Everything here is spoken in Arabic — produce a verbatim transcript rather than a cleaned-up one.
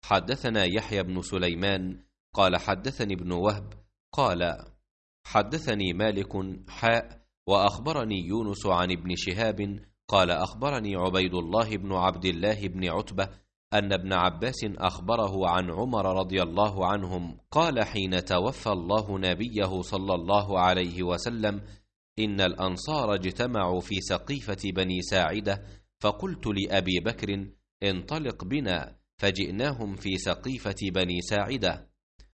حدثنا يحيى بن سليمان قال حدثني ابن وهب قال حدثني مالك حاء وأخبرني يونس عن ابن شهاب قال أخبرني عبيد الله بن عبد الله بن عتبة أن ابن عباس أخبره عن عمر رضي الله عنهم قال حين توفى الله نبيه صلى الله عليه وسلم: إن الأنصار اجتمعوا في سقيفة بني ساعدة، فقلت لأبي بكر: انطلق بنا، فجئناهم في سقيفة بني ساعدة،